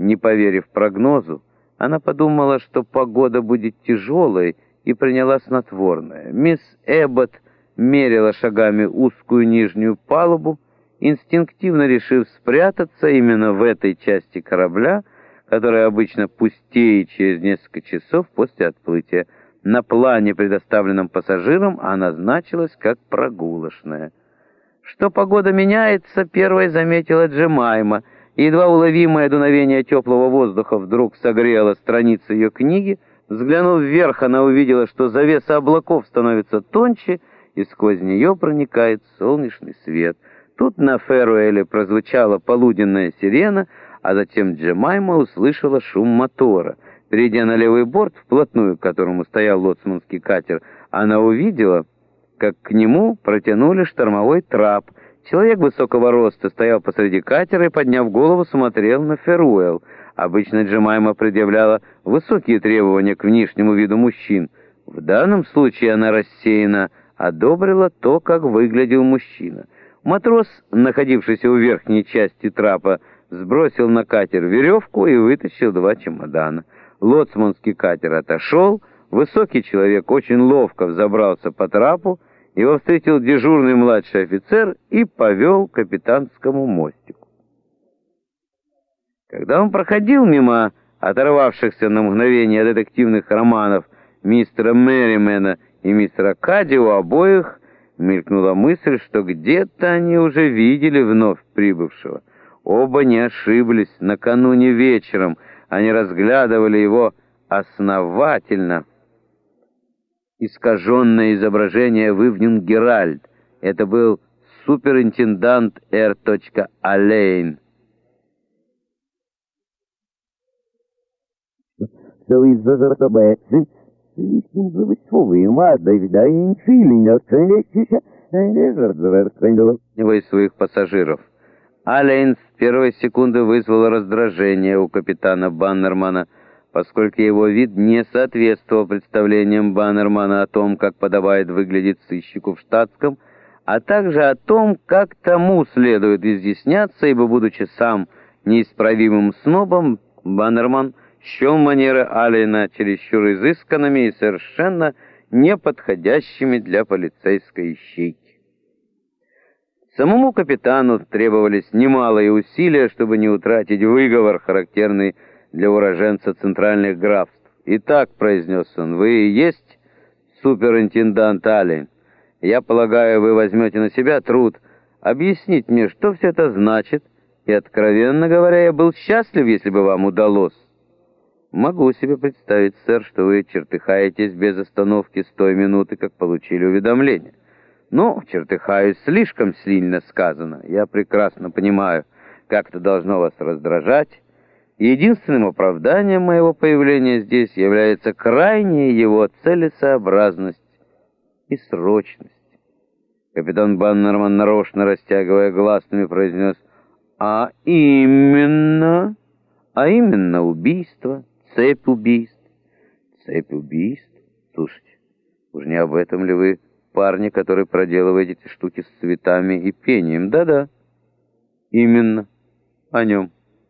не поверив прогнозу, она подумала, что погода будет тяжелой, и приняла снотворное. Мисс Эббот мерила шагами узкую нижнюю палубу, инстинктивно решив спрятаться именно в этой части корабля, которая обычно пустеет через несколько часов после отплытия. На плане, предоставленном пассажирам, она значилась как прогулочная. Что погода меняется, первой заметила Джемайма, и едва уловимое дуновение теплого воздуха вдруг согрело страницы ее книги. Взглянув вверх, она увидела, что завеса облаков становится тоньше, и сквозь нее проникает солнечный свет. Тут на Феруэле прозвучала полуденная сирена, а затем Джемайма услышала шум мотора. Перейдя на левый борт, вплотную к которому стоял лоцманский катер, она увидела, как к нему протянули штормовой трап. Человек высокого роста стоял посреди катера и, подняв голову, смотрел на Феруэл. Обычно Джемайма предъявляла высокие требования к внешнему виду мужчин. В данном случае она рассеянно одобрила то, как выглядел мужчина. Матрос, находившийся у верхней части трапа, сбросил на катер веревку и вытащил 2 чемодана. Лоцманский катер отошел, высокий человек очень ловко взобрался по трапу, его встретил дежурный младший офицер и повел к капитанскому мостику. Когда он проходил мимо оторвавшихся на мгновение детективных романов мистера Мерримена и мистера Кадди, у обоих мелькнула мысль, что где-то они уже видели вновь прибывшего. Оба не ошиблись. Накануне вечером они разглядывали его основательно искаженное изображение в Ивнинг Геральд. Это был суперинтендант Р. Аллейн. Из своих пассажиров. Аллейн с первой секунды вызвал раздражение у капитана Баннермана, поскольку его вид не соответствовал представлениям Баннермана о том, как подобает выглядеть сыщику в штатском, а также о том, как тому следует изъясняться, ибо, будучи сам неисправимым снобом, Баннерман счел манеры Аллейна чересчур изысканными и совершенно неподходящими для полицейской ищейки. Самому капитану требовались немалые усилия, чтобы не утратить выговор, характерный для уроженца центральных графств. «Итак», — произнес он, — «вы и есть суперинтендант Аллейн. Я полагаю, вы возьмете на себя труд объяснить мне, что все это значит, и, откровенно говоря, я был счастлив, если бы вам удалось». «Могу себе представить, сэр, что вы чертыхаетесь без остановки с той минуты, как получили уведомление». «Ну, чертыхаюсь, слишком сильно сказано. Я прекрасно понимаю, как это должно вас раздражать. Единственным оправданием моего появления здесь является крайняя его целесообразность и срочность». Капитан Баннерман, нарочно растягивая гласными, произнес: «А именно убийство, цепь убийств». «Цепь убийств? Слушайте, уж не об этом ли вы, парни, которые проделывают эти штуки с цветами и пением?» «Да-да, именно о нем».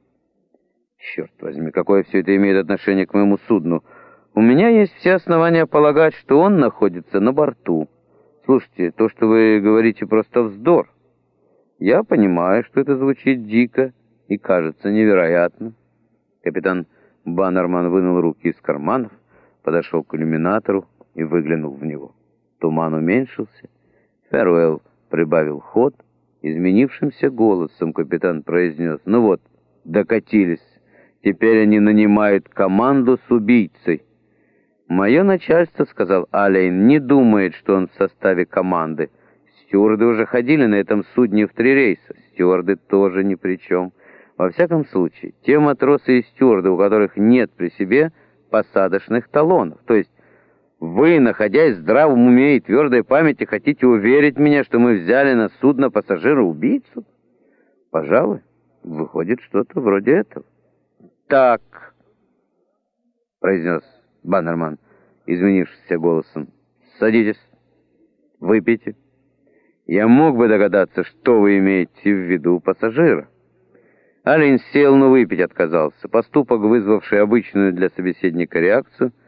«Черт возьми, какое все это имеет отношение к моему судну? У меня есть все основания полагать, что он находится на борту. Слушайте, то, что вы говорите, просто вздор. Я понимаю, что это звучит дико и кажется невероятным». Капитан Баннерман вынул руки из карманов, подошел к иллюминатору и выглянул в него. Туман уменьшился. Феруэлл прибавил ход. Изменившимся голосом капитан произнес: «Ну вот, докатились. Теперь они нанимают команду с убийцей». «Мое начальство, — сказал Аллейн, — не думает, что он в составе команды. Стюарды уже ходили на этом судне в 3 рейса. Стюарды тоже ни при чем. Во всяком случае, те матросы и стюарды, у которых нет при себе посадочных талонов. То есть вы, находясь в здравом уме и твердой памяти, хотите уверить меня, что мы взяли на судно пассажира-убийцу? Пожалуй, выходит что-то вроде этого». «Так», — произнес Баннерман изменившимся голосом, — «садитесь, выпейте. Я мог бы догадаться, что вы имеете в виду пассажира». Аллен сел, но выпить отказался. Поступок, вызвавший обычную для собеседника реакцию,